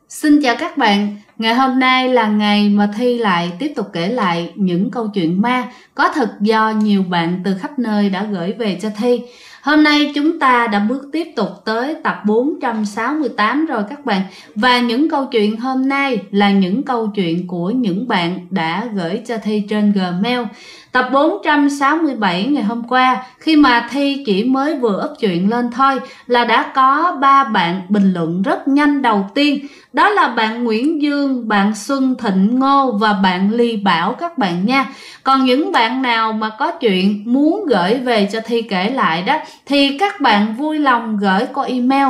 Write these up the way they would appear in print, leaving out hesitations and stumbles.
Xin chào các bạn, ngày hôm nay là ngày mà Thi lại tiếp tục kể lại những câu chuyện ma có thật do nhiều bạn từ khắp nơi đã gửi về cho Thi. Hôm nay chúng ta đã bước tiếp tục tới tập 468 rồi các bạn. Và những câu chuyện hôm nay là những câu chuyện của những bạn đã gửi cho Thi trên Gmail. Tập 467 ngày hôm qua, khi mà Thi chỉ mới vừa up chuyện lên thôi là đã có 3 bạn bình luận rất nhanh. Đầu tiên đó là bạn Nguyễn Dương, bạn Xuân Thịnh Ngô và bạn Ly Bảo các bạn nha. Còn những bạn nào mà có chuyện muốn gửi về cho Thi kể lại đó thì các bạn vui lòng gửi qua email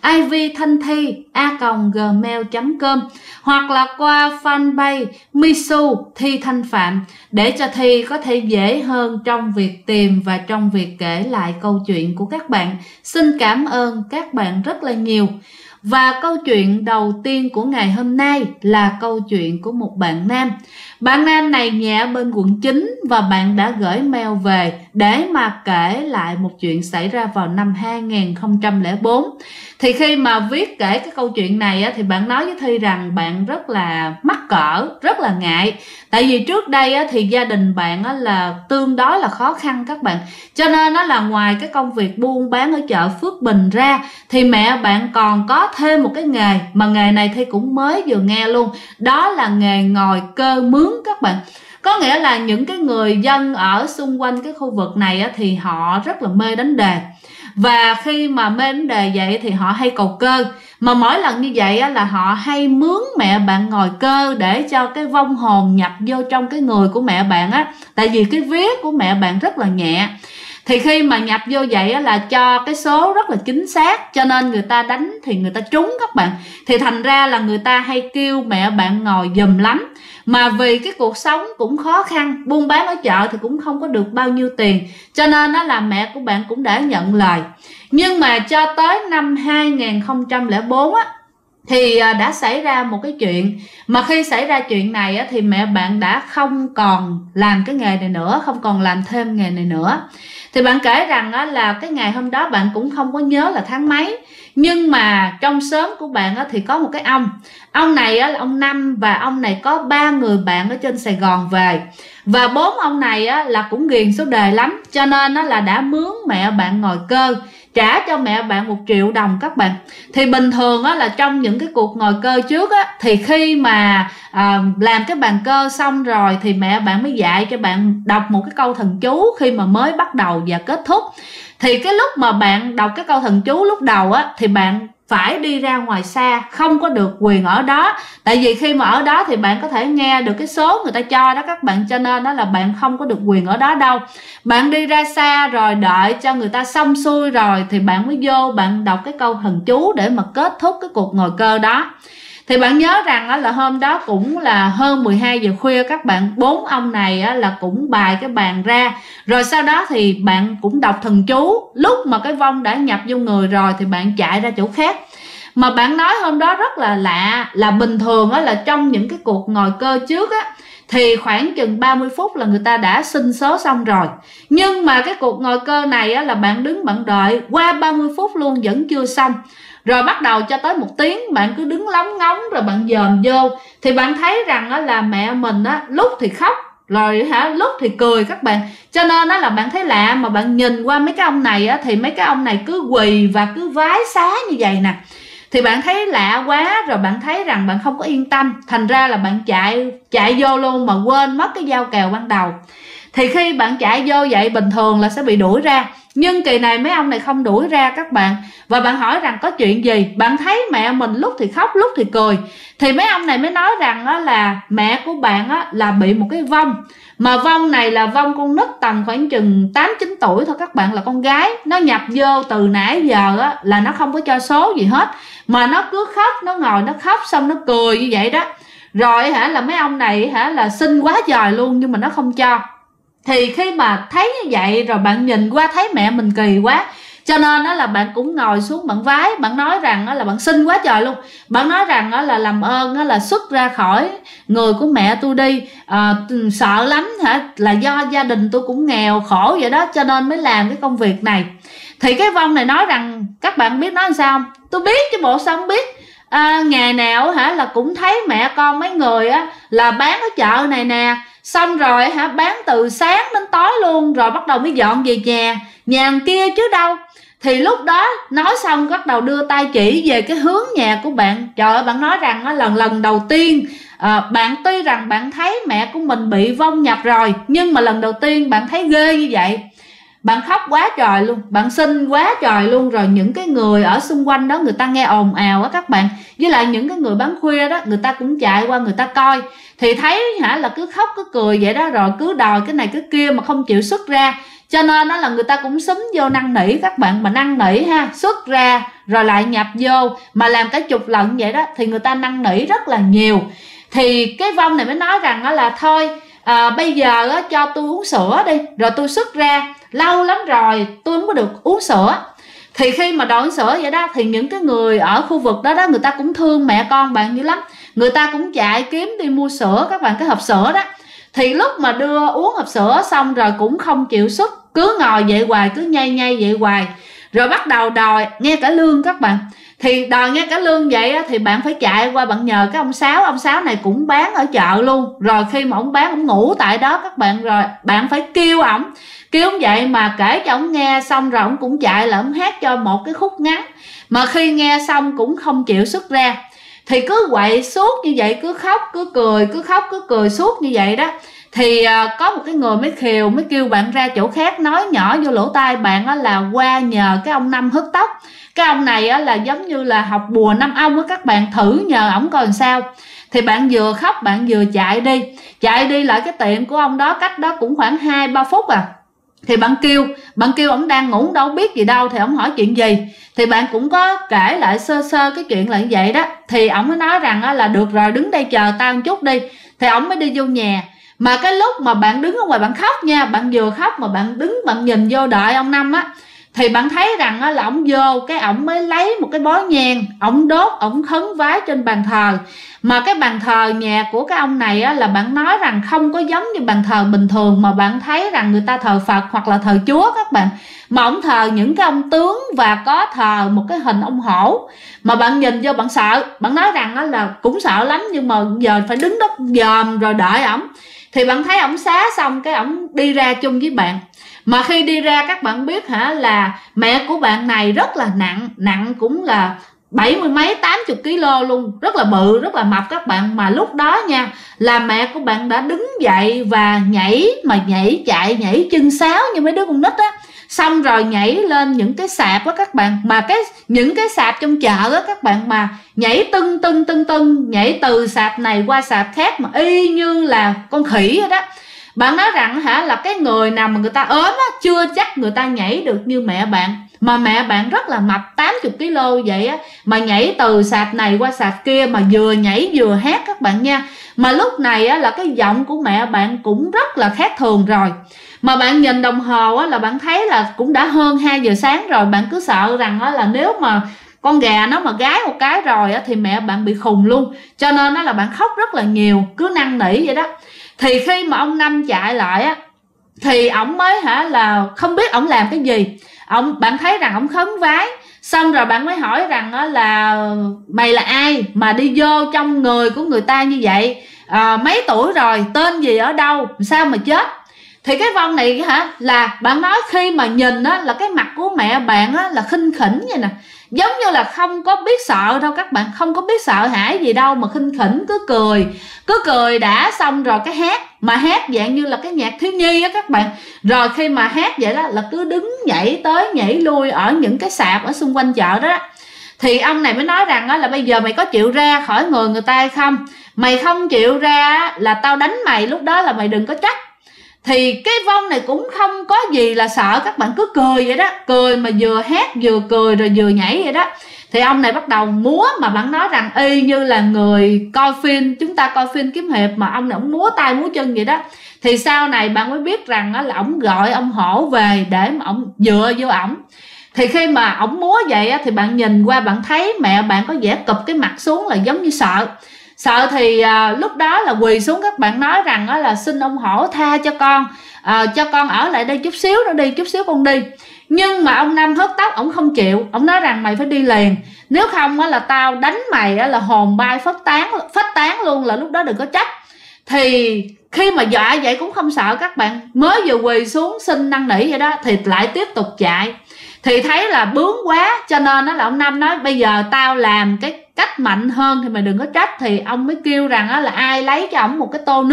ivthanthi@gmail.com hoặc là qua fanpage Misu Thi Thanh Phạm để cho Thi có thể dễ hơn trong việc tìm và trong việc kể lại câu chuyện của các bạn. Xin cảm ơn các bạn rất là nhiều. Và câu chuyện đầu tiên của ngày hôm nay là câu chuyện của một bạn nam. Bạn nam này nhà ở bên quận 9 và bạn đã gửi mail về để mà kể lại một chuyện xảy ra vào năm 2004. Thì khi mà viết kể cái câu chuyện này thì bạn nói với Thi rằng bạn rất là mắc cỡ, rất là ngại. Tại vì trước đây thì gia đình bạn là tương đối là khó khăn các bạn. Cho nên là ngoài cái công việc buôn bán ở chợ Phước Bình ra thì mẹ bạn còn có thêm một cái nghề mà nghề này Thi cũng mới vừa nghe luôn. Đó là nghề ngồi cơ mướn các bạn. Có nghĩa là những cái người dân ở xung quanh cái khu vực này thì họ rất là mê đánh đề. Và khi mà mê đánh đề vậy thì họ hay cầu cơ. Mà mỗi lần như vậy là họ hay mướn mẹ bạn ngồi cơ để cho cái vong hồn nhập vô trong cái người của mẹ bạn á. Tại vì cái vía của mẹ bạn rất là nhẹ. Thì khi mà nhập vô vậy là cho cái số rất là chính xác, cho nên người ta đánh thì người ta trúng các bạn. Thì thành ra là người ta hay kêu mẹ bạn ngồi giùm lắm. Mà vì cái cuộc sống cũng khó khăn, buôn bán ở chợ thì cũng không có được bao nhiêu tiền, cho nên là mẹ của bạn cũng đã nhận lời. Nhưng mà cho tới năm 2004 thì đã xảy ra một cái chuyện. Mà khi xảy ra chuyện này thì mẹ bạn đã không còn làm cái nghề này nữa, không còn làm thêm nghề này nữa. Thì bạn kể rằng là cái ngày hôm đó bạn cũng không có nhớ là tháng mấy. Nhưng mà trong xóm của bạn thì có một cái ông này là ông Năm, và ông này có 3 người bạn ở trên Sài Gòn về. Và 4 ông này là cũng ghiền số đề lắm, cho nên là đã mướn mẹ bạn ngồi cơ, trả cho mẹ bạn 1 triệu đồng các bạn. Thì bình thường là trong những cái cuộc ngồi cơ trước thì khi mà làm cái bàn cơ xong rồi thì mẹ bạn mới dạy cho bạn đọc một cái câu thần chú khi mà mới bắt đầu và kết thúc. Thì cái lúc mà bạn đọc cái câu thần chú lúc đầu thì bạn phải đi ra ngoài xa, không có được quyền ở đó. Tại vì khi mà ở đó thì bạn có thể nghe được cái số người ta cho đó các bạn, cho nên đó là bạn không có được quyền ở đó đâu. Bạn đi ra xa rồi đợi cho người ta xong xuôi rồi thì bạn mới vô bạn đọc cái câu thần chú để mà kết thúc cái cuộc ngồi cơ đó. Thì bạn nhớ rằng là hôm đó cũng là hơn 12 giờ khuya các bạn. 4 ông này là cũng bài cái bàn ra. Rồi sau đó thì bạn cũng đọc thần chú. Lúc mà cái vong đã nhập vô người rồi thì bạn chạy ra chỗ khác. Mà bạn nói hôm đó rất là lạ, là bình thường là trong những cái cuộc ngồi cơ trước thì khoảng chừng 30 phút là người ta đã xin số xong rồi. Nhưng mà cái cuộc ngồi cơ này là bạn đứng bạn đợi qua 30 phút luôn vẫn chưa xong. Rồi bắt đầu cho tới 1 tiếng bạn cứ đứng lóng ngóng rồi bạn dòm vô. Thì bạn thấy rằng là mẹ mình lúc thì khóc rồi lúc thì cười các bạn. Cho nên là bạn thấy lạ, mà bạn nhìn qua mấy cái ông này thì mấy cái ông này cứ quỳ và cứ vái xá như vậy nè. Thì bạn thấy lạ quá, rồi bạn thấy rằng bạn không có yên tâm, thành ra là bạn chạy vô luôn mà quên mất cái giao kèo ban đầu. Thì khi bạn chạy vô vậy bình thường là sẽ bị đuổi ra, nhưng kỳ này mấy ông này không đuổi ra các bạn. Và bạn hỏi rằng có chuyện gì, bạn thấy mẹ mình lúc thì khóc lúc thì cười. Thì mấy ông này mới nói rằng là mẹ của bạn là bị một cái vong. Mà vong này là vong con nít tầm khoảng chừng 8-9 tuổi thôi các bạn, là con gái. Nó nhập vô từ nãy giờ là nó không có cho số gì hết, mà nó cứ khóc, nó ngồi nó khóc xong nó cười như vậy đó. Rồi là mấy ông này là xin quá trời luôn nhưng mà nó không cho. Thì khi mà thấy như vậy rồi bạn nhìn qua thấy mẹ mình kỳ quá, cho nên là bạn cũng ngồi xuống bạn vái. Bạn nói rằng là bạn xin quá trời luôn. Bạn nói rằng là làm ơn là xuất ra khỏi người của mẹ tôi đi, sợ lắm là do gia đình tôi cũng nghèo khổ vậy đó, cho nên mới làm cái công việc này. Thì cái vong này nói rằng, các bạn biết nói làm sao không? Tôi biết chứ bộ sao không biết. ngày nào là cũng thấy mẹ con mấy người là bán ở chợ này nè, xong rồi bán từ sáng đến tối luôn, rồi bắt đầu mới dọn về nhà kia chứ đâu. Thì lúc đó nói xong bắt đầu đưa tay chỉ về cái hướng nhà của bạn. Trời ơi, bạn nói rằng lần đầu tiên bạn tuy rằng bạn thấy mẹ của mình bị vong nhập rồi, nhưng mà lần đầu tiên bạn thấy ghê như vậy. Bạn khóc quá trời luôn, bạn xin quá trời luôn. Rồi những cái người ở xung quanh đó người ta nghe ồn ào á các bạn, với lại những cái người bán khuya đó người ta cũng chạy qua người ta coi, thì thấy là cứ khóc cứ cười vậy đó, rồi cứ đòi cái này cái kia mà không chịu xuất ra. Cho nên đó là người ta cũng xúm vô năn nỉ các bạn, mà năn nỉ xuất ra rồi lại nhập vô, mà làm cả chục lần vậy đó, thì người ta năn nỉ rất là nhiều. Thì cái vong này mới nói rằng là thôi bây giờ cho tôi uống sữa đi, rồi tôi xuất ra, lâu lắm rồi tôi không có được uống sữa. Thì khi mà đòi uống sữa vậy đó, thì những cái người ở khu vực đó người ta cũng thương mẹ con bạn dữ lắm, người ta cũng chạy kiếm đi mua sữa các bạn, cái hộp sữa đó. Thì lúc mà đưa uống hộp sữa xong rồi cũng không chịu xuất, cứ ngồi vậy hoài, cứ nhây vậy hoài, rồi bắt đầu đòi nghe cả lương các bạn. Thì đòi nghe cả lương vậy thì bạn phải chạy qua bạn nhờ cái ông Sáu này cũng bán ở chợ luôn. Rồi khi mà ông bán, ông ngủ tại đó các bạn, rồi bạn phải kêu ổng vậy mà kể cho ổng nghe, xong rồi ổng cũng chạy là ổng hát cho một cái khúc ngắn, mà khi nghe xong cũng không chịu xuất ra. Thì cứ quậy suốt như vậy, cứ khóc cứ cười, cứ khóc cứ cười suốt như vậy đó. Thì có một cái người mới kêu bạn ra chỗ khác, nói nhỏ vô lỗ tai bạn là qua nhờ cái ông Năm hớt tóc. Cái ông này là giống như là học bùa năm ông á các bạn, thử nhờ ổng coi làm sao. Thì bạn vừa khóc bạn vừa chạy đi lại cái tiệm của ông đó, cách đó cũng khoảng 2-3 phút à. Thì bạn kêu ổng đang ngủ đâu biết gì đâu, thì ổng hỏi chuyện gì, thì bạn cũng có kể lại sơ cái chuyện là như vậy đó. Thì ổng mới nói rằng là được rồi, đứng đây chờ tao một chút đi. Thì ổng mới đi vô nhà. Mà cái lúc mà bạn đứng ở ngoài bạn khóc nha, bạn vừa khóc mà bạn đứng bạn nhìn vô đợi ông Năm á, thì bạn thấy rằng là ổng vô cái ổng mới lấy một cái bó nhang, ổng đốt, ổng khấn vái trên bàn thờ. Mà cái bàn thờ nhà của cái ông này là bạn nói rằng không có giống như bàn thờ bình thường, mà bạn thấy rằng người ta thờ Phật hoặc là thờ Chúa các bạn, mà ổng thờ những cái ông tướng và có thờ một cái hình ông hổ. Mà bạn nhìn vô bạn sợ, bạn nói rằng là cũng sợ lắm, nhưng mà giờ phải đứng đó dòm rồi đợi ổng. Thì bạn thấy ổng xá xong cái ổng đi ra chung với bạn. Mà khi đi ra các bạn biết là mẹ của bạn này rất là nặng cũng là 70 mấy 80 kg luôn, rất là bự, rất là mập các bạn. Mà lúc đó nha, là mẹ của bạn đã đứng dậy và nhảy chân sáo như mấy đứa con nít á, xong rồi nhảy lên những cái sạp á các bạn, mà những cái sạp trong chợ á các bạn, mà nhảy tưng, nhảy từ sạp này qua sạp khác mà y như là con khỉ vậy đó. Bạn nói rằng là cái người nào mà người ta ốm á, chưa chắc người ta nhảy được như mẹ bạn. Mà mẹ bạn rất là mập 80 kg vậy á, mà nhảy từ sạp này qua sạp kia, mà vừa nhảy vừa hát các bạn nha. Mà lúc này á, là cái giọng của mẹ bạn cũng rất là khác thường rồi. Mà bạn nhìn đồng hồ á, là bạn thấy là cũng đã hơn 2 giờ sáng rồi. Bạn cứ sợ rằng á, là nếu mà con gà nó mà gái một cái rồi á, thì mẹ bạn bị khùng luôn. Cho nên á, là bạn khóc rất là nhiều, cứ năn nỉ vậy đó. Thì khi mà ông Năm chạy lại á, thì ổng mới là không biết ổng làm cái gì. Bạn thấy rằng ổng khấn vái, xong rồi bạn mới hỏi rằng là mày là ai mà đi vô trong người của người ta như vậy, mấy tuổi rồi, tên gì, ở đâu, sao mà chết. Thì cái vong này là bạn nói khi mà nhìn là cái mặt của mẹ bạn là khinh khỉnh vậy nè, giống như là không có biết sợ đâu các bạn, không có biết sợ hãi gì đâu, mà khinh khỉnh cứ cười đã. Xong rồi cái hát, mà hát dạng như là cái nhạc thiếu nhi á các bạn. Rồi khi mà hát vậy đó là cứ đứng nhảy tới nhảy lui ở những cái sạp ở xung quanh chợ đó. Thì ông này mới nói rằng là bây giờ mày có chịu ra khỏi người ta hay không, mày không chịu ra là tao đánh mày, lúc đó là mày đừng có trách. Thì cái vong này cũng không có gì là sợ các bạn, cứ cười vậy đó, cười mà vừa hát vừa cười rồi vừa nhảy vậy đó. Thì ông này bắt đầu múa, mà bạn nói rằng y như là người coi phim, chúng ta coi phim kiếm hiệp, mà ông này ông múa tay múa chân vậy đó. Thì sau này bạn mới biết rằng là ông gọi ông hổ về để mà ông dựa vô ổng. Thì khi mà ổng múa vậy thì bạn nhìn qua bạn thấy mẹ bạn có vẻ cụp cái mặt xuống là giống như sợ. Thì lúc đó là quỳ xuống, các bạn nói rằng là xin ông hổ tha cho con ở lại đây chút xíu nữa đi, chút xíu con đi. Nhưng mà ông Năm hớt tóc, ông không chịu, ông nói rằng mày phải đi liền, nếu không là tao đánh mày là hồn bay phách tán luôn, là lúc đó đừng có trách. Thì khi mà dọa vậy cũng không sợ các bạn, mới vừa quỳ xuống xin năn nỉ vậy đó thì lại tiếp tục chạy. Thì thấy là bướng quá cho nên là ông Năm nói bây giờ tao làm cái cách mạnh hơn thì mày đừng có trách. Thì ông mới kêu rằng là ai lấy cho ổng một cái tô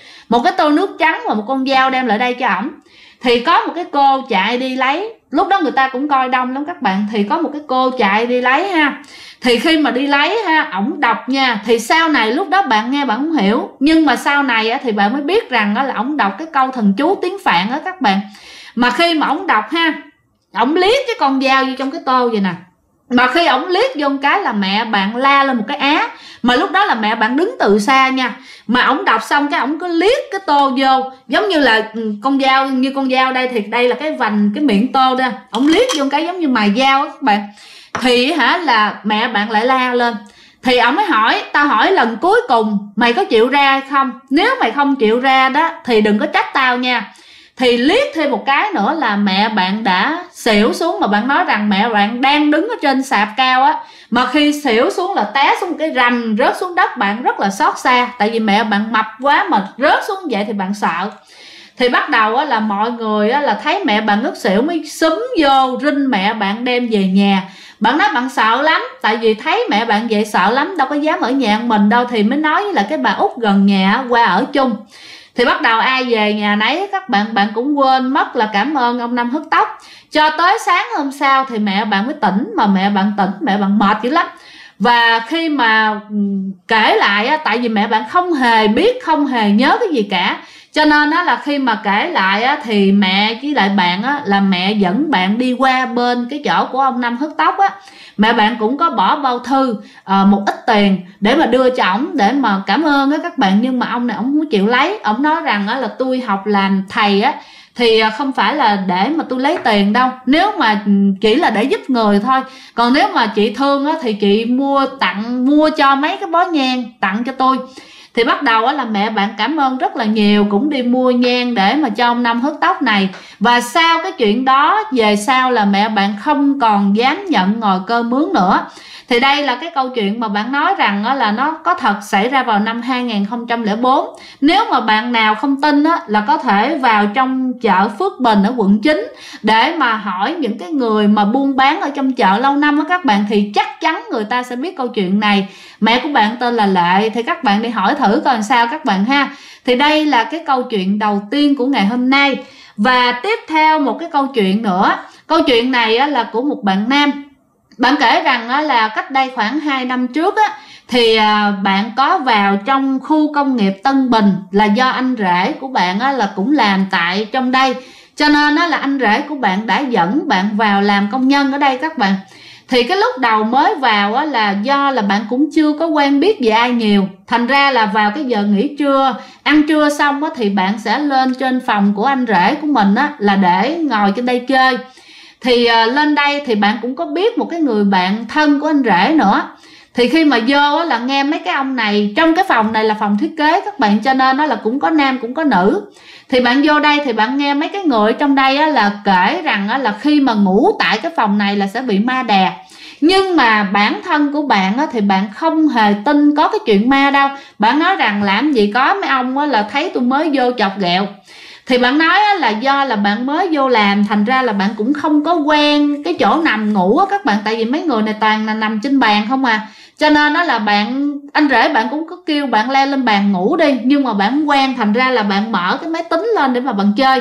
nước trắng và một con dao đem lại đây cho ổng. Thì có một cái cô chạy đi lấy, lúc đó người ta cũng coi đông lắm các bạn, thì có một cái cô chạy đi lấy ha. Thì khi mà đi lấy ha, ổng đọc nha, thì sau này lúc đó bạn nghe bạn không hiểu, nhưng mà sau này thì bạn mới biết rằng là ổng đọc cái câu thần chú tiếng Phạn đó các bạn. Mà khi mà ổng đọc ha, ổng liếc cái con dao vô trong cái tô vậy nè, mà khi ổng liếc vô cái là mẹ bạn la lên một cái á, mà lúc đó là mẹ bạn đứng từ xa nha, mà ổng đọc xong cái ổng cứ liếc cái tô vô, giống như là con dao đây, thì đây là cái vành cái miệng tô đó, ổng liếc vô cái giống như mài dao á các bạn. Thì là mẹ bạn lại la lên. Thì ổng mới hỏi, tao hỏi lần cuối cùng mày có chịu ra hay không, nếu mày không chịu ra đó thì đừng có trách tao nha. Thì liếc thêm một cái nữa là mẹ bạn đã xỉu xuống, mà bạn nói rằng mẹ bạn đang đứng ở trên sạp cao á, mà khi xỉu xuống là té xuống cái rành rớt xuống đất. Bạn rất là xót xa, tại vì mẹ bạn mập quá mà rớt xuống vậy thì bạn sợ. Thì bắt đầu là mọi người là thấy mẹ bạn ngất xỉu mới xúm vô rinh mẹ bạn đem về nhà. Bạn nói bạn sợ lắm, tại vì thấy mẹ bạn vậy sợ lắm, đâu có dám ở nhà mình đâu, thì mới nói với là cái bà út gần nhà qua ở chung. Thì bắt đầu ai về nhà nấy các bạn cũng quên mất là cảm ơn ông Năm hớt tóc. Cho tới sáng hôm sau thì mẹ bạn mới tỉnh, mà mẹ bạn tỉnh, mẹ bạn mệt dữ lắm. Và khi mà kể lại tại vì mẹ bạn không hề biết, không hề nhớ cái gì cả, cho nên là khi mà kể lại thì mẹ với lại bạn là mẹ dẫn bạn đi qua bên cái chỗ của ông Năm hớt tóc á. Mẹ bạn cũng có bỏ bao thư một ít tiền để mà đưa cho ổng để mà cảm ơn các bạn. Nhưng mà ông này ổng không chịu lấy. Ổng nói rằng là tôi học làm thầy thì không phải là để mà tôi lấy tiền đâu, nếu mà chỉ là để giúp người thôi. Còn nếu mà chị thương thì chị mua cho mấy cái bó nhang tặng cho tôi. Thì bắt đầu là mẹ bạn cảm ơn rất là nhiều, cũng đi mua nhang để mà cho ông Năm hớt tóc này. Và sau cái chuyện đó về sau là mẹ bạn không còn dám nhận ngồi cơ mướn nữa. Thì đây là cái câu chuyện mà bạn nói rằng là nó có thật xảy ra vào năm 2004. Nếu mà bạn nào không tin là có thể vào trong chợ Phước Bình ở quận 9 để mà hỏi những cái người mà buôn bán ở trong chợ lâu năm các bạn, thì chắc chắn người ta sẽ biết câu chuyện này. Mẹ của bạn tên là Lệ, thì các bạn đi hỏi thử coi sao các bạn ha. Thì đây là cái câu chuyện đầu tiên của ngày hôm nay. Và tiếp theo một cái câu chuyện nữa. Câu chuyện này là của một bạn nam. Bạn kể rằng là cách đây khoảng 2 năm trước thì bạn có vào trong khu công nghiệp Tân Bình, là do anh rể của bạn là cũng làm tại trong đây, cho nên là anh rể của bạn đã dẫn bạn vào làm công nhân ở đây các bạn. Thì cái lúc đầu mới vào là do là bạn cũng chưa có quen biết về ai nhiều, thành ra là vào cái giờ nghỉ trưa, ăn trưa xong thì bạn sẽ lên trên phòng của anh rể của mình là để ngồi trên đây chơi. Thì lên đây thì bạn cũng có biết một cái người bạn thân của anh rể nữa. Thì khi mà vô là nghe mấy cái ông này, trong cái phòng này là phòng thiết kế các bạn, cho nên là cũng có nam cũng có nữ. Thì bạn vô đây thì bạn nghe mấy cái người trong đây là kể rằng là khi mà ngủ tại cái phòng này là sẽ bị ma đè. Nhưng mà bản thân của bạn thì bạn không hề tin có cái chuyện ma đâu. Bạn nói rằng làm gì có, mấy ông là thấy tôi mới vô chọc ghẹo. Thì bạn nói là do là bạn mới vô làm, thành ra là bạn cũng không có quen cái chỗ nằm ngủ các bạn. Tại vì mấy người này toàn là nằm trên bàn không à. Cho nên là anh rể bạn cũng có kêu bạn leo lên bàn ngủ đi, nhưng mà bạn không quen, thành ra là bạn mở cái máy tính lên để mà bạn chơi.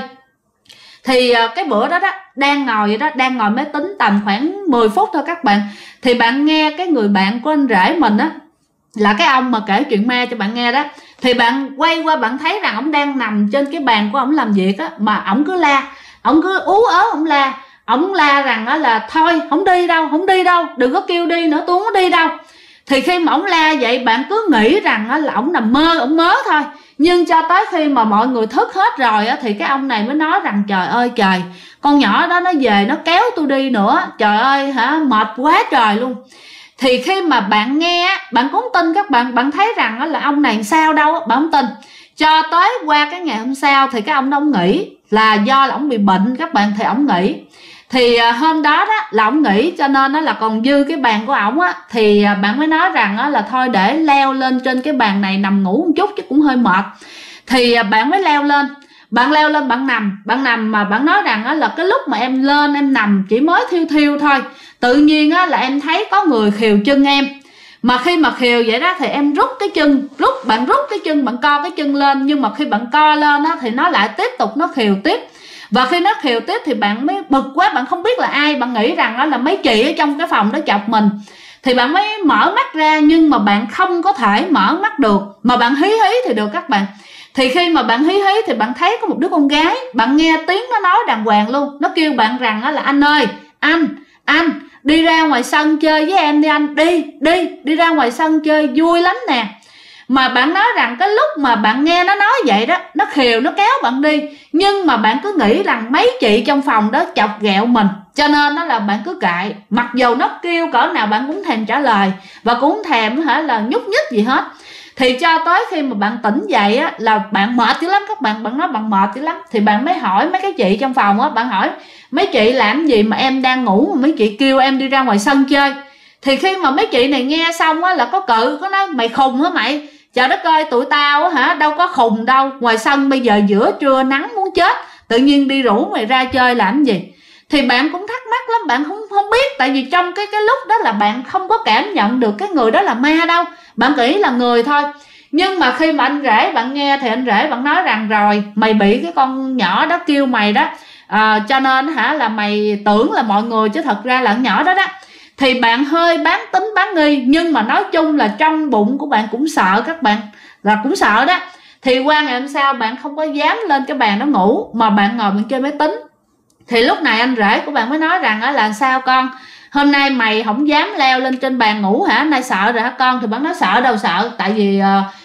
Thì cái bữa đó đang ngồi máy tính tầm khoảng 10 phút thôi các bạn. Thì bạn nghe cái người bạn của anh rể mình là cái ông mà kể chuyện ma cho bạn nghe đó. Thì bạn quay qua bạn thấy rằng ông đang nằm trên cái bàn của ông làm việc mà ông cứ la, ông cứ ú ớ ông la rằng là thôi không đi đâu, đừng có kêu đi nữa, tôi không có đi đâu. Thì khi mà ông la vậy bạn cứ nghĩ rằng là ông nằm mơ, ông mớ thôi. Nhưng cho tới khi mà mọi người thức hết rồi thì cái ông này mới nói rằng trời ơi trời, con nhỏ đó nó về nó kéo tôi đi nữa, trời ơi mệt quá trời luôn. Thì khi mà bạn nghe, bạn cũng không tin các bạn thấy rằng là ông này sao đâu, bạn không tin. Cho tới qua cái ngày hôm sau thì cái ông đó ông nghỉ, là do là ông bị bệnh các bạn, thì ông nghỉ. Thì hôm đó đó là ổng nghỉ, cho nên nó là còn dư cái bàn của ổng á, thì bạn mới nói rằng á, là thôi để leo lên trên cái bàn này nằm ngủ một chút chứ cũng hơi mệt. Thì bạn mới leo lên, bạn leo lên bạn nằm mà bạn nói rằng á, là cái lúc mà em lên em nằm chỉ mới thiêu thiêu thôi, tự nhiên á, là em thấy có người khều chân em. Mà khi mà khều vậy đó thì em rút cái chân, bạn rút cái chân, bạn co cái chân lên, nhưng mà khi bạn co lên á, thì nó lại tiếp tục nó khều tiếp. Và khi nó khều tiếp thì bạn mới bực quá, bạn không biết là ai, bạn nghĩ rằng đó là mấy chị ở trong cái phòng đó chọc mình. Thì bạn mới mở mắt ra, nhưng mà bạn không có thể mở mắt được, mà bạn hí hí thì được các bạn. Thì khi mà bạn hí hí thì bạn thấy có một đứa con gái, bạn nghe tiếng nó nói đàng hoàng luôn. Nó kêu bạn rằng là anh ơi, anh đi ra ngoài sân chơi với em đi anh, đi ra ngoài sân chơi vui lắm nè. Mà bạn nói rằng cái lúc mà bạn nghe nó nói vậy đó, nó khều nó kéo bạn đi, nhưng mà bạn cứ nghĩ rằng mấy chị trong phòng đó chọc ghẹo mình, cho nên đó là bạn cứ kệ. Mặc dù nó kêu cỡ nào bạn cũng thèm trả lời, và cũng thèm là nhúc nhích gì hết. Thì cho tới khi mà bạn tỉnh dậy á, là bạn mệt dữ lắm các bạn, bạn nói bạn mệt dữ lắm. Thì bạn mới hỏi mấy cái chị trong phòng á, bạn hỏi mấy chị làm gì mà em đang ngủ mà mấy chị kêu em đi ra ngoài sân chơi. Thì khi mà mấy chị này nghe xong á, là có nói mày khùng hả mày, trời đất ơi tụi tao hả đâu có khùng đâu, ngoài sân bây giờ giữa trưa nắng muốn chết, tự nhiên đi rủ mày ra chơi làm gì. Thì bạn cũng thắc mắc lắm, bạn không biết, tại vì trong cái lúc đó là bạn không có cảm nhận được cái người đó là ma đâu, bạn nghĩ là người thôi. Nhưng mà khi mà anh rể bạn nghe thì anh rể bạn nói rằng rồi mày bị cái con nhỏ đó kêu mày đó, cho nên là mày tưởng là mọi người chứ thật ra là con nhỏ đó đó. Thì bạn hơi bán tính bán nghi, nhưng mà nói chung là trong bụng của bạn cũng sợ các bạn, là cũng sợ đó. Thì qua ngày hôm sau bạn không có dám lên cái bàn đó ngủ, mà bạn ngồi bạn chơi máy tính. Thì lúc này anh rể của bạn mới nói rằng là sao con, hôm nay mày không dám leo lên trên bàn ngủ hả, hôm nay sợ rồi hả con. Thì bạn nói sợ đâu sợ, tại vì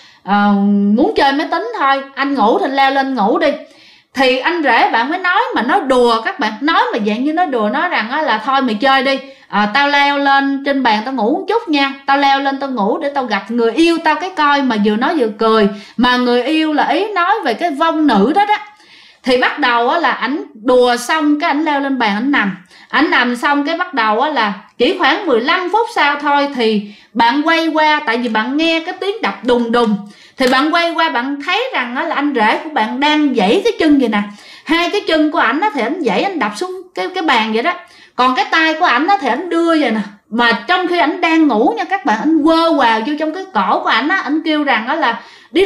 muốn chơi máy tính thôi, anh ngủ thì leo lên ngủ đi. Thì anh rể bạn mới nói, mà nói đùa các bạn, nói mà dạng như nói đùa, nói rằng là thôi mày chơi đi, tao leo lên trên bàn tao ngủ một chút nha, tao leo lên tao ngủ để tao gặp người yêu tao cái coi. Mà vừa nói vừa cười, mà người yêu là ý nói về cái vong nữ đó đó. Thì bắt đầu là ảnh đùa xong cái ảnh leo lên bàn ảnh nằm xong cái bắt đầu là chỉ khoảng 15 phút sau thôi, thì bạn quay qua, tại vì bạn nghe cái tiếng đập đùng đùng, thì bạn quay qua bạn thấy rằng là anh rể của bạn đang giãy cái chân vậy nè. Hai cái chân của ảnh thì ảnh giãy, ảnh đập xuống cái bàn vậy đó, còn cái tay của ảnh thì ảnh đưa vậy nè. Mà trong khi ảnh đang ngủ nha các bạn, ảnh quơ quào vô trong cái cổ của ảnh á, ảnh kêu rằng là đi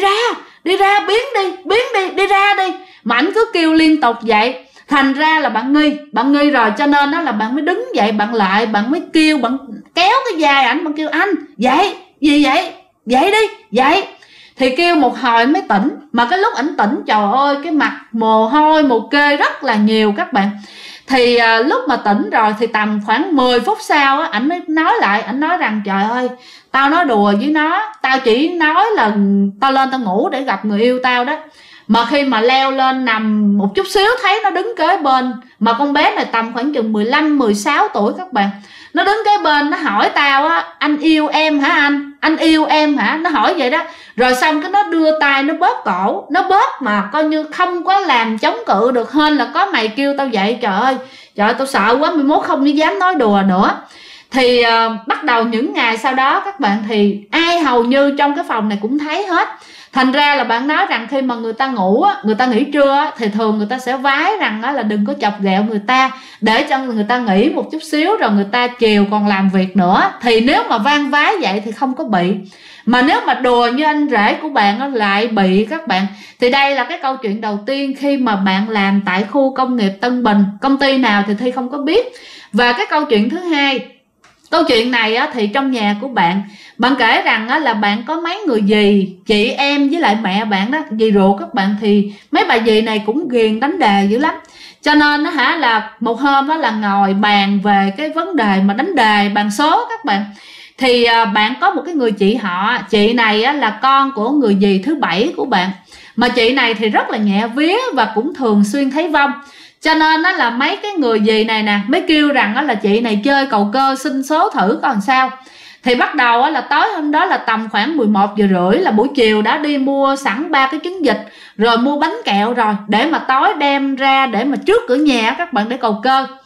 ra biến đi, đi ra đi. Mà ảnh cứ kêu liên tục vậy. Thành ra là bạn nghi rồi, cho nên đó là bạn mới đứng dậy, bạn mới kêu, bạn kéo cái vai ảnh, bạn kêu anh dậy, gì vậy, dậy đi, dậy. Thì kêu một hồi mới tỉnh. Mà cái lúc ảnh tỉnh, trời ơi cái mặt mồ hôi mồ kê rất là nhiều các bạn. Thì lúc mà tỉnh rồi thì tầm khoảng 10 phút sau á, ảnh mới nói lại, ảnh nói rằng trời ơi tao nói đùa với nó, tao chỉ nói là tao lên tao ngủ để gặp người yêu tao đó. Mà khi mà leo lên nằm một chút xíu thấy nó đứng kế bên, mà con bé này tầm khoảng chừng 15-16 tuổi các bạn. Nó đứng kế bên, nó hỏi tao á, anh yêu em hả anh yêu em hả, nó hỏi vậy đó. Rồi xong cái nó đưa tay nó bóp cổ, nó bóp mà coi như không có làm chống cự được, hên là có mày kêu tao dậy. Trời ơi tao sợ quá, 11 không dám nói đùa nữa. Thì bắt đầu những ngày sau đó các bạn, thì ai hầu như trong cái phòng này cũng thấy hết. Thành ra là bạn nói rằng khi mà người ta ngủ á, người ta nghỉ trưa á, thì thường người ta sẽ vái rằng là đừng có chọc ghẹo người ta, để cho người ta nghỉ một chút xíu rồi người ta chiều còn làm việc nữa. Thì nếu mà vang vái vậy thì không có bị. Mà nếu mà đùa như anh rể của bạn á, lại bị các bạn. Thì đây là cái câu chuyện đầu tiên khi mà bạn làm tại khu công nghiệp Tân Bình. Công ty nào thì Thi không có biết. Và cái câu chuyện thứ hai, câu chuyện này á, thì trong nhà của bạn kể rằng á, là bạn có mấy người dì, chị em với lại mẹ bạn đó, dì ruột các bạn. Thì mấy bà dì này cũng ghiền đánh đề dữ lắm. Cho nên á, là một hôm á, là ngồi bàn về cái vấn đề mà đánh đề bàn số các bạn. Thì bạn có một cái người chị họ, chị này á, là con của người dì thứ 7 của bạn. Mà chị này thì rất là nhẹ vía và cũng thường xuyên thấy vong. Cho nên đó là mấy cái người dì này nè mới kêu rằng đó là chị này chơi cầu cơ xin số thử coi làm sao. Thì bắt đầu là tối hôm đó là tầm khoảng 11 giờ rưỡi, là buổi chiều đã đi mua sẵn 3 cái trứng vịt, rồi mua bánh kẹo rồi, để mà tối đem ra để mà trước cửa nhà các bạn để cầu cơ.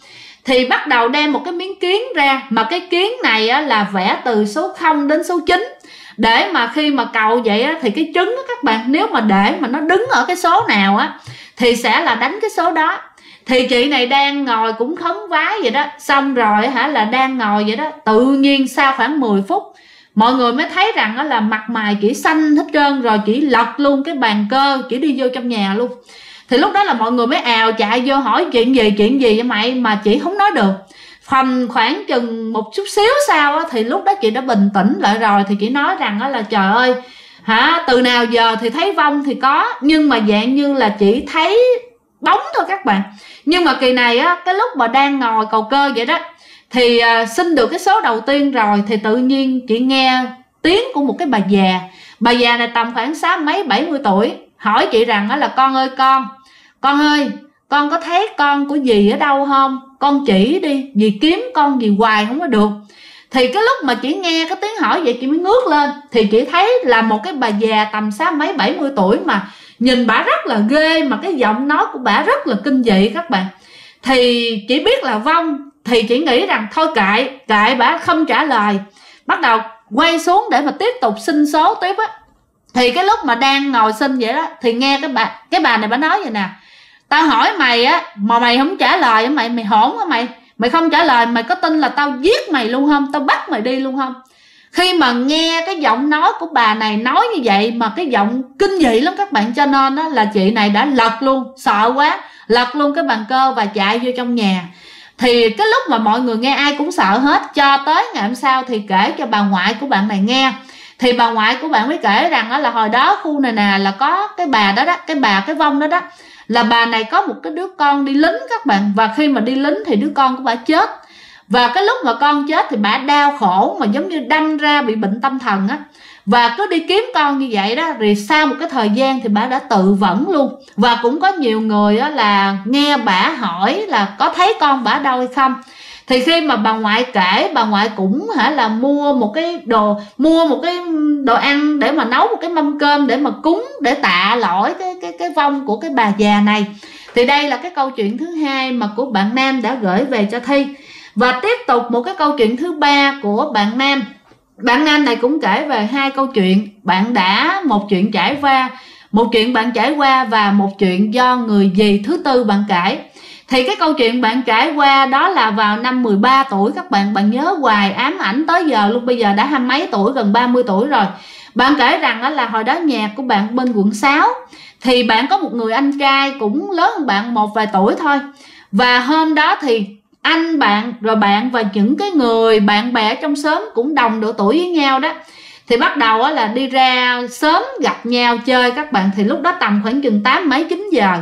thì bắt đầu đem một cái miếng kiến ra, mà cái kiến này á, là vẽ từ số 0 đến số 9, để mà khi mà cầu vậy á, thì cái trứng á các bạn, nếu mà để mà nó đứng ở cái số nào á thì sẽ là đánh cái số đó. Thì chị này đang ngồi cũng khấn vái vậy đó, xong rồi là đang ngồi vậy đó, tự nhiên sau khoảng 10 phút mọi người mới thấy rằng đó là mặt mày chỉ xanh hết trơn rồi, chỉ lật luôn cái bàn cơ, chỉ đi vô trong nhà luôn. Thì lúc đó là mọi người mới ào chạy vô hỏi chuyện gì vậy mày, mà chị không nói được. Khoảng chừng một chút xíu sau thì lúc đó chị đã bình tĩnh lại rồi, thì chị nói rằng là trời ơi từ nào giờ thì thấy vong thì có, nhưng mà dạng như là chỉ thấy bóng thôi các bạn. Nhưng mà kỳ này á, cái lúc mà đang ngồi cầu cơ vậy đó, thì xin được cái số đầu tiên rồi, thì tự nhiên chị nghe tiếng của một cái bà già. Bà già này tầm khoảng 70 tuổi, hỏi chị rằng là con ơi con có thấy con của dì ở đâu không, con chỉ đi, dì kiếm con dì hoài không có được. Thì cái lúc mà chị nghe cái tiếng hỏi vậy, chị mới ngước lên thì chị thấy là một cái bà già tầm 70 tuổi, mà nhìn bả rất là ghê, mà cái giọng nói của bả rất là kinh dị các bạn. Thì chỉ biết là vong, thì chị nghĩ rằng thôi kệ bả, không trả lời, bắt đầu quay xuống để mà tiếp tục xin số tiếp á. Thì cái lúc mà đang ngồi xin vậy đó, thì nghe cái bà này bả nói vậy nè: tao hỏi mày á mà mày không trả lời, mày hỗn á, mày không trả lời, mày có tin là tao giết mày luôn không, tao bắt mày đi luôn không? Khi mà nghe cái giọng nói của bà này nói như vậy, mà cái giọng kinh dị lắm các bạn, cho nên đó là chị này đã lật luôn, sợ quá, lật luôn cái bàn cơ và chạy vô trong nhà. Thì cái lúc mà mọi người nghe ai cũng sợ hết, cho tới ngày hôm sau thì kể cho bà ngoại của bạn này nghe. Thì bà ngoại của bạn mới kể rằng là hồi đó khu này nè là có cái bà đó, cái vong đó là bà này có một cái đứa con đi lính các bạn. Và khi mà đi lính thì đứa con của bà chết, và cái lúc mà con chết thì bà đau khổ, mà giống như đâm ra bị bệnh tâm thần á. Và cứ đi kiếm con như vậy đó, rồi sau một cái thời gian thì bà đã tự vẫn luôn. Và cũng có nhiều người á là nghe bà hỏi là có thấy con bà đâu hay không. Thì khi mà bà ngoại kể, bà ngoại cũng là mua một cái đồ ăn để mà nấu một cái mâm cơm để mà cúng, để tạ lỗi cái vong của cái bà già này. Thì đây là cái câu chuyện thứ hai mà của bạn Nam đã gửi về cho Thi. Và tiếp tục một cái câu chuyện thứ ba của bạn Nam. Bạn Nam này cũng kể về hai câu chuyện. Một chuyện bạn trải qua và một chuyện do người dì thứ tư bạn kể. Thì cái câu chuyện bạn trải qua đó là vào năm 13 tuổi các bạn nhớ hoài, ám ảnh tới giờ luôn, bây giờ đã 20 mấy tuổi, gần 30 tuổi rồi. Bạn kể rằng là hồi đó nhà của bạn bên quận 6, thì bạn có một người anh trai cũng lớn hơn bạn một vài tuổi thôi. Và hôm đó thì anh bạn rồi bạn và những cái người bạn bè trong xóm cũng đồng độ tuổi với nhau đó, thì bắt đầu là đi ra sớm gặp nhau chơi các bạn. Thì lúc đó tầm khoảng chừng 8 mấy 9 giờ,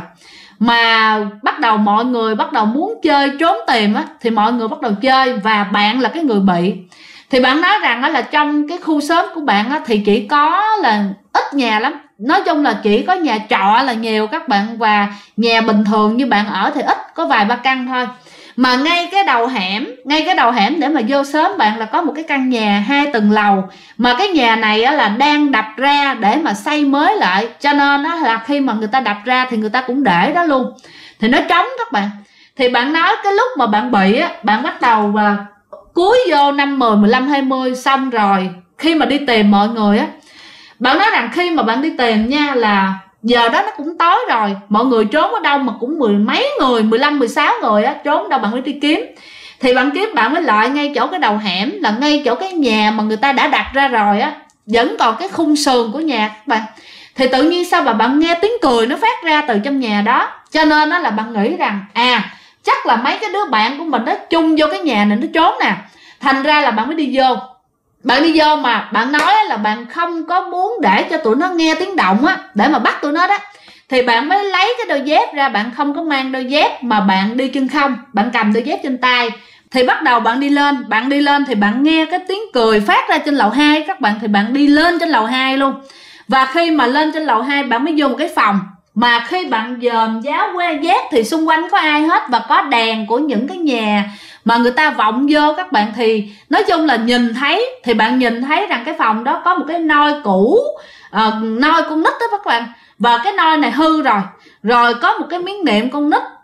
mà bắt đầu mọi người bắt đầu muốn chơi trốn tìm á, thì mọi người bắt đầu chơi, và bạn là cái người bị. Thì bạn nói rằng là trong cái khu xóm của bạn á, thì chỉ có là ít nhà lắm, nói chung là chỉ có nhà trọ là nhiều các bạn, và nhà bình thường như bạn ở thì ít, có vài ba căn thôi. Mà ngay cái đầu hẻm để mà vô xóm bạn là có một cái căn nhà 2 tầng lầu, mà cái nhà này á là đang đập ra để mà xây mới lại, cho nên á là khi mà người ta đập ra thì người ta cũng để đó luôn, thì nó trống các bạn. Thì bạn nói cái lúc mà bạn bị á, bạn bắt đầu cuối vô năm 10, 15, 20, xong rồi khi mà đi tìm mọi người á, bạn nói rằng khi mà bạn đi tìm nha, là giờ đó nó cũng tối rồi, mọi người trốn ở đâu mà cũng 10 mấy người, 15, 16 người á, trốn đâu bạn mới đi kiếm. Thì bạn kiếm bạn mới lại ngay chỗ cái đầu hẻm, là ngay chỗ cái nhà mà người ta đã đặt ra rồi á, vẫn còn cái khung sườn của nhà các bạn. Thì tự nhiên sao mà bạn nghe tiếng cười nó phát ra từ trong nhà đó, cho nên đó là bạn nghĩ rằng chắc là mấy cái đứa bạn của mình nó chung vô cái nhà này nó trốn nè, thành ra là bạn mới đi vô. Bạn đi vô mà bạn nói là bạn không có muốn để cho tụi nó nghe tiếng động á, để mà bắt tụi nó đó, thì bạn mới lấy cái đôi dép ra, bạn không có mang đôi dép mà bạn đi chân không, bạn cầm đôi dép trên tay. Thì bắt đầu bạn đi lên thì bạn nghe cái tiếng cười phát ra trên lầu 2 các bạn, thì bạn đi lên trên lầu 2 luôn. Và khi mà lên trên lầu 2 bạn mới vô một cái phòng, mà khi bạn dòm giáo que dép thì xung quanh có ai hết, và có đèn của những cái nhà mà người ta vọng vô các bạn. Thì nói chung là nhìn thấy, thì bạn nhìn thấy rằng cái phòng đó có một cái nôi cũ, nôi con nít đó các bạn, và cái nôi này hư rồi có một cái miếng nệm con nít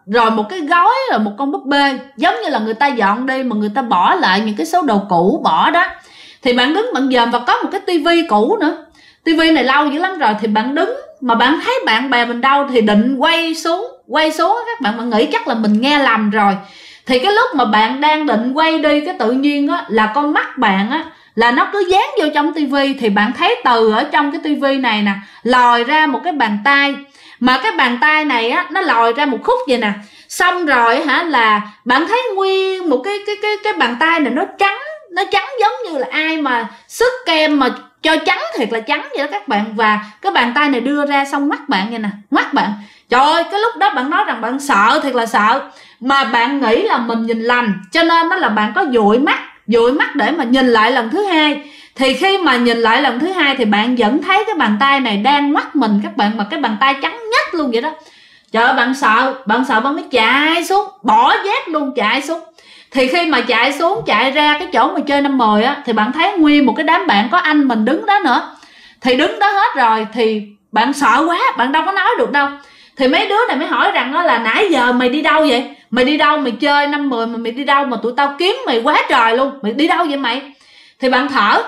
rồi một cái gói, rồi một con búp bê, giống như là người ta dọn đi mà người ta bỏ lại những cái số đồ cũ bỏ đó. Thì bạn đứng bạn dòm, và có một cái tivi cũ nữa, tivi này lâu dữ lắm rồi. Thì bạn đứng mà bạn thấy bạn bè mình đâu thì định quay xuống các bạn nghĩ chắc là mình nghe lầm rồi. Thì cái lúc mà bạn đang định quay đi, cái tự nhiên á là con mắt bạn á là nó cứ dán vô trong tivi. Thì bạn thấy từ ở trong cái tivi này nè lòi ra một cái bàn tay, mà cái bàn tay này á nó lòi ra một khúc vậy nè. Xong rồi hả, là bạn thấy nguyên một cái bàn tay này nó trắng giống như là ai mà sức kem mà cho trắng thiệt là trắng vậy đó các bạn. Và cái bàn tay này đưa ra xong mắt bạn vậy nè, mắt bạn, trời ơi, cái lúc đó bạn nói rằng bạn sợ thiệt là sợ, mà bạn nghĩ là mình nhìn lầm, cho nên đó là bạn có dụi mắt để mà nhìn lại lần thứ hai. Thì khi mà nhìn lại lần thứ hai thì bạn vẫn thấy cái bàn tay này đang ngoắt mình các bạn, mà cái bàn tay trắng nhách luôn vậy đó. Trời ơi, bạn sợ bạn mới chạy xuống, bỏ dép luôn chạy xuống. Thì khi mà chạy xuống, chạy ra cái chỗ mà chơi 5-10 á, thì bạn thấy nguyên một cái đám bạn có anh mình đứng đó nữa. Thì đứng đó hết rồi thì bạn sợ quá, bạn đâu có nói được đâu. Thì mấy đứa này mới hỏi rằng đó là nãy giờ mày đi đâu vậy? Mày đi đâu? Mày chơi 5-10 mà mày đi đâu mà tụi tao kiếm mày quá trời luôn. Mày đi đâu vậy mày? Thì bạn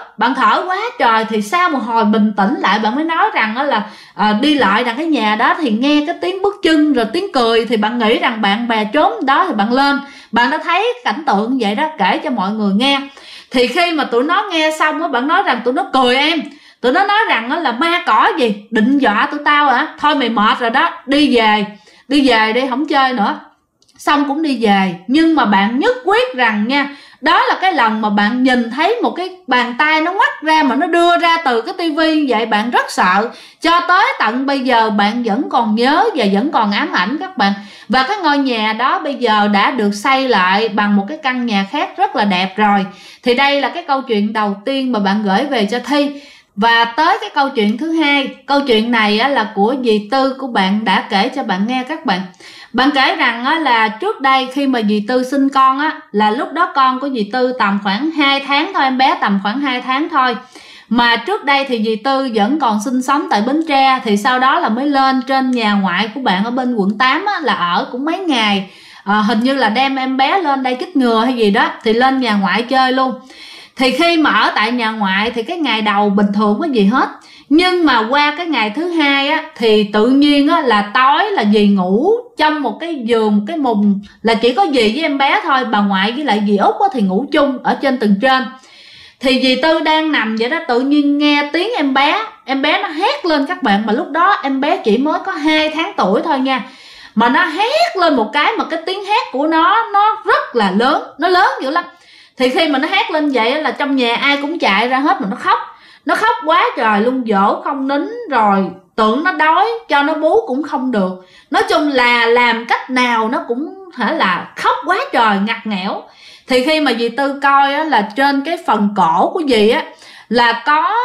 thở quá trời. Thì sau một hồi bình tĩnh lại, bạn mới nói rằng đó là đi lại rằng cái nhà đó thì nghe cái tiếng bước chân rồi tiếng cười. Thì bạn nghĩ rằng bạn bè trốn đó, thì bạn lên, bạn đã thấy cảnh tượng vậy đó, kể cho mọi người nghe. Thì khi mà tụi nó nghe xong á, bạn nói rằng tụi nó cười em. Tụi nó nói rằng đó là ma cỏ gì, định dọa tụi tao hả? Thôi mày mệt rồi đó, đi về đi, không chơi nữa. Xong cũng đi về. Nhưng mà bạn nhất quyết rằng nha, đó là cái lần mà bạn nhìn thấy một cái bàn tay nó ngoắt ra mà nó đưa ra từ cái tivi vậy, bạn rất sợ. Cho tới tận bây giờ bạn vẫn còn nhớ và vẫn còn ám ảnh các bạn. Và cái ngôi nhà đó bây giờ đã được xây lại bằng một cái căn nhà khác rất là đẹp rồi. Thì đây là cái câu chuyện đầu tiên mà bạn gửi về cho Thi. Và tới cái câu chuyện thứ hai, câu chuyện này á, là của dì Tư của bạn đã kể cho bạn nghe các bạn. Bạn kể rằng á, là trước đây khi mà dì Tư sinh con á, là lúc đó con của dì Tư tầm khoảng 2 tháng thôi, em bé tầm khoảng 2 tháng thôi. Mà trước đây thì dì Tư vẫn còn sinh sống tại Bến Tre. Thì sau đó là mới lên trên nhà ngoại của bạn ở bên quận 8 á, là ở cũng mấy ngày. Hình như là đem em bé lên đây chích ngừa hay gì đó, thì lên nhà ngoại chơi luôn. Thì khi mà ở tại nhà ngoại thì cái ngày đầu bình thường có gì hết. Nhưng mà qua cái ngày thứ hai á, thì tự nhiên á, là tối là dì ngủ trong một cái giường, một cái mùng, là chỉ có dì với em bé thôi. Bà ngoại với lại dì Út á, thì ngủ chung ở trên tầng trên. Thì dì Tư đang nằm vậy đó, tự nhiên nghe tiếng em bé nó hét lên các bạn. Mà lúc đó em bé chỉ mới có 2 tháng tuổi thôi nha, mà nó hét lên một cái mà cái tiếng hét của nó rất là lớn, nó lớn dữ lắm. Thì khi mà nó hét lên vậy là trong nhà ai cũng chạy ra hết, mà nó khóc quá trời luôn, dỗ không nín, rồi tưởng nó đói cho nó bú cũng không được. Nói chung là làm cách nào nó cũng phải là khóc quá trời, ngặt nghẽo. Thì khi mà dì Tư coi á, là trên cái phần cổ của dì á là có,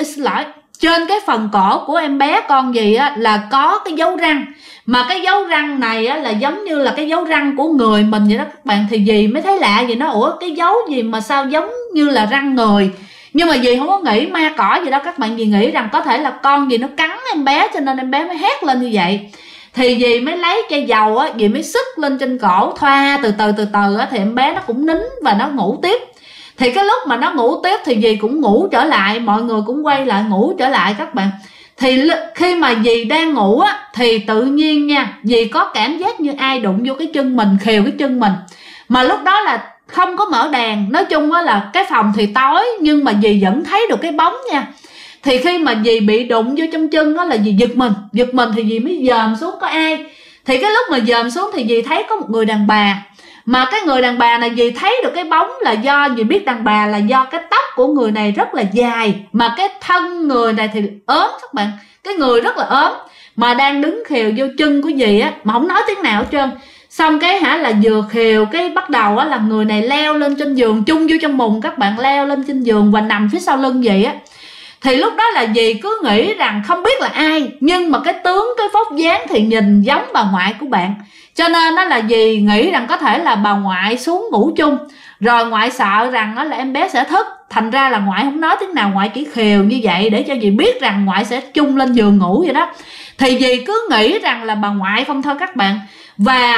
trên cái phần cổ của em bé con dì á là có cái dấu răng. Mà cái dấu răng này á là giống như là cái dấu răng của người mình vậy đó các bạn. Thì dì mới thấy lạ, gì nó ủa cái dấu gì mà sao giống như là răng người. Nhưng mà dì không có nghĩ ma cỏ gì đâu các bạn. Dì nghĩ rằng có thể là con dì nó cắn em bé, cho nên em bé mới hét lên như vậy. Thì dì mới lấy chai dầu á, dì mới sức lên trên cổ, thoa từ từ á, thì em bé nó cũng nín và nó ngủ tiếp. Thì cái lúc mà nó ngủ tiếp thì dì cũng ngủ trở lại, mọi người cũng quay lại ngủ trở lại các bạn. Thì khi mà dì đang ngủ á, thì tự nhiên nha, dì có cảm giác như ai đụng vô cái chân mình, khều cái chân mình. Mà lúc đó là không có mở đèn. Nói chung á là cái phòng thì tối, nhưng mà dì vẫn thấy được cái bóng nha. Thì khi mà dì bị đụng vô trong chân đó là dì giật mình thì dì mới dòm xuống có ai. Thì cái lúc mà dòm xuống thì dì thấy có một người đàn bà. Mà cái người đàn bà này dì thấy được cái bóng là do dì biết đàn bà là do cái tóc của người này rất là dài, mà cái thân người này thì ốm các bạn, cái người rất là ốm, mà đang đứng khều vô chân của dì á, mà không nói tiếng nào hết trơn. Xong cái là vừa khều cái bắt đầu á là người này leo lên trên giường, chung vô trong mùng các bạn, leo lên trên giường và nằm phía sau lưng dì á. Thì lúc đó là dì cứ nghĩ rằng không biết là ai, nhưng mà cái tướng, cái vóc dáng thì nhìn giống bà ngoại của bạn. Cho nên đó là dì nghĩ rằng có thể là bà ngoại xuống ngủ chung. Rồi ngoại sợ rằng đó là em bé sẽ thức, thành ra là ngoại không nói tiếng nào, ngoại chỉ khều như vậy để cho dì biết rằng ngoại sẽ chung lên giường ngủ vậy đó. Thì dì cứ nghĩ rằng là bà ngoại không thôi các bạn. Và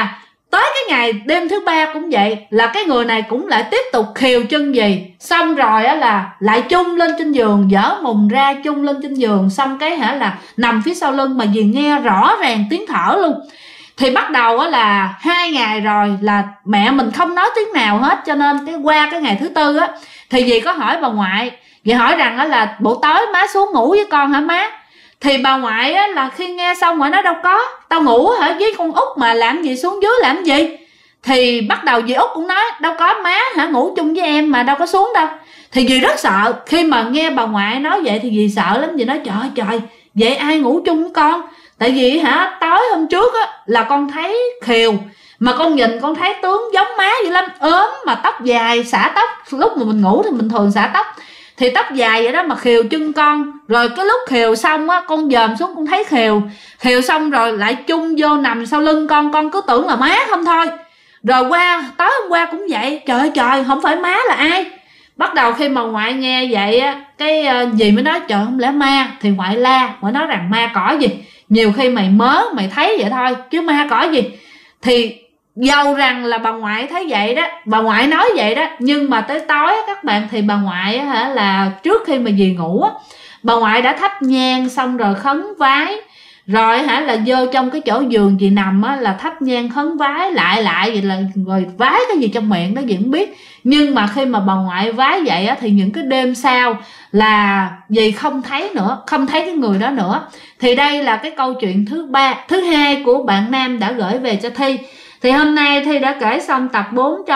Tới cái ngày đêm thứ 3 cũng vậy, là cái người này cũng lại tiếp tục khều chân gì, xong rồi á là lại chung lên trên giường, dở mùng ra chung lên trên giường, xong cái là nằm phía sau lưng mà dì nghe rõ ràng tiếng thở luôn. Thì bắt đầu á là 2 ngày rồi là mẹ mình không nói tiếng nào hết, cho nên qua cái ngày thứ 4 á thì dì có hỏi bà ngoại, dì hỏi rằng á là buổi tối má xuống ngủ với con hả má? Thì bà ngoại á là khi nghe xong ngoại nói đâu có, tao ngủ hả với con Út mà làm gì xuống dưới làm gì. Thì bắt đầu dì Út cũng nói đâu có má hả, ngủ chung với em mà đâu có xuống đâu. Thì dì rất sợ, khi mà nghe bà ngoại nói vậy thì dì sợ lắm, dì nói trời vậy ai ngủ chung với con? Tại vì tối hôm trước á là con thấy khều, mà con nhìn con thấy tướng giống má vậy lắm, ốm mà tóc dài, xả tóc, lúc mà mình ngủ thì mình thường xả tóc, thì tóc dài vậy đó mà khều chân con. Rồi cái lúc khều xong á, con dòm xuống con thấy khều xong rồi lại chung vô nằm sau lưng con cứ tưởng là má không thôi. Rồi tối hôm qua cũng vậy, trời không phải má là ai? Bắt đầu khi mà ngoại nghe vậy á, cái dì mới nói trời không lẽ ma? Thì ngoại ngoại nói rằng ma cỏ gì, nhiều khi mày mày thấy vậy thôi chứ ma cỏ gì. Thì dầu rằng là bà ngoại thấy vậy đó, bà ngoại nói vậy đó, nhưng mà tới tối các bạn thì bà ngoại là trước khi mà dì ngủ á, bà ngoại đã thắp nhang xong rồi khấn vái, rồi là vô trong cái chỗ giường chị nằm á là thắp nhang khấn vái lại vậy, là rồi vái cái gì trong miệng đó dì không biết. Nhưng mà khi mà bà ngoại vái vậy á thì những cái đêm sau là dì không thấy nữa, không thấy cái người đó nữa. Thì đây là cái câu chuyện thứ hai của bạn Nam đã gửi về cho Thi. Thì hôm nay Thi đã kể xong tập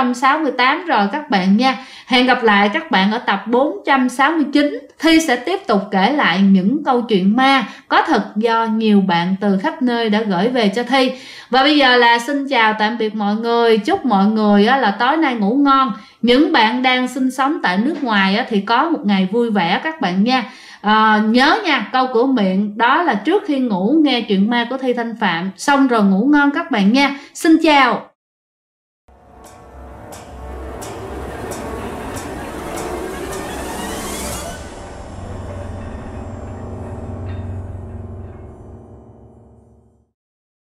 468 rồi các bạn nha. Hẹn gặp lại các bạn ở tập 469. Thi sẽ tiếp tục kể lại những câu chuyện ma có thật do nhiều bạn từ khắp nơi đã gửi về cho Thi. Và bây giờ là xin chào tạm biệt mọi người. Chúc mọi người là tối nay ngủ ngon. Những bạn đang sinh sống tại nước ngoài thì có một ngày vui vẻ các bạn nha. Nhớ nha, câu cửa miệng đó là trước khi ngủ nghe chuyện ma của Thi Thanh Phạm, xong rồi ngủ ngon các bạn nha. Xin chào.